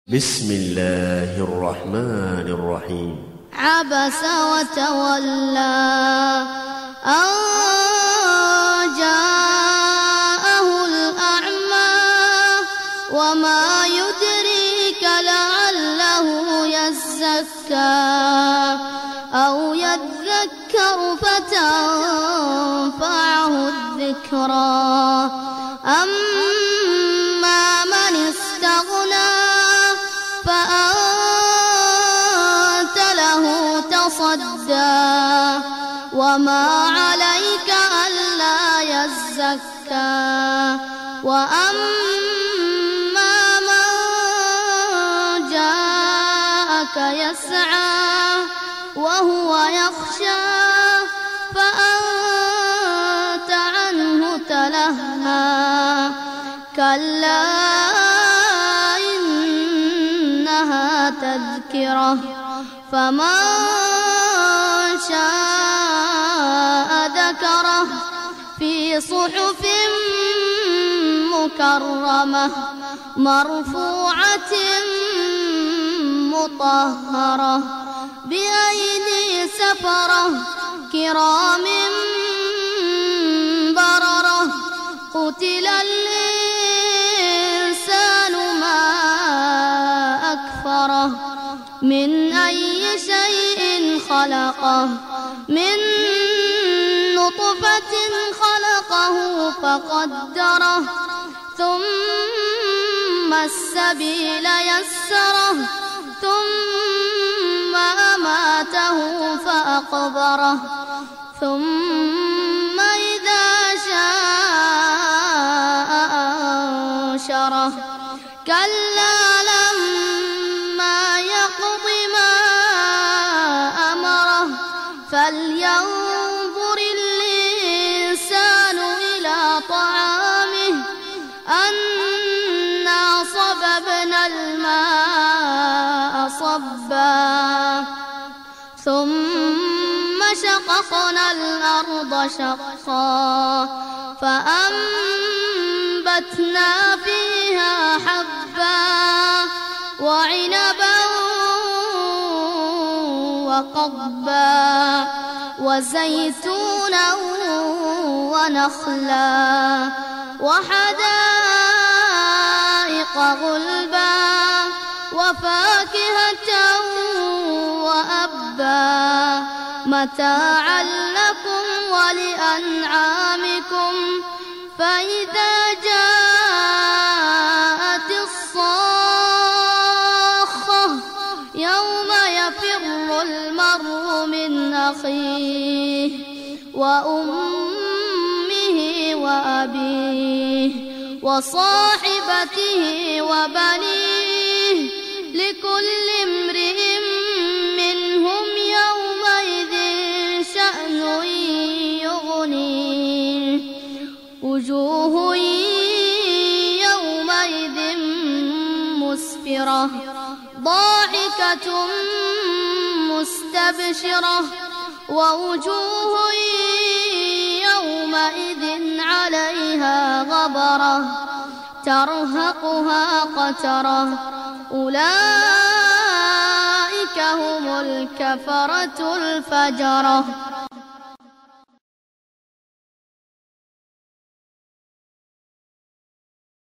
بسم الله الرحمن الرحيم. عبس وتولى أن جاءه الأعمى وما يدريك لعله يزكى أو يذكر فتنفعه الذكرى. أما من استغنى فأنت له تصدى وما عليك ألا يزكى. وأما من جاءك يسعى وهو يخشى فأنت عنه تلهى. كلا إنها تذكرة فمن شاء ذكره في صحف مكرمة مرفوعة مطهرة بأيدي سفرة كرام بررة. قتل الإنسان ما أكفره من أي شيء خلقه من نطفة خلقه فقدره ثم السبيل يسره ثم أماته فأقبره ثم إذا شاء أنشره. كلا لما يقض ما أمره فلينظر الإنسان إلى طعامه أنا صببنا الماء صبا ثم شققنا الأرض شقا فأنبتنا فيها حبا وعنبا وقضبا وزيتونا ونخلا وحدائق غلبا وفاكهة وأبا متاعا لكم ولأنعامكم. فإذا جاءت الصاخة يوم يفر المرء من أخيه وأمه وأبيه وصاحبته وبنيه لكل امرئ منهم يومئذ شأن يغنيه. وجوه يومئذ مسفرة ضاحكة مستبشرة ووجوه يومئذ عليها غبرة ترهقها قترة. أولئك هم الكفرة الفجرة.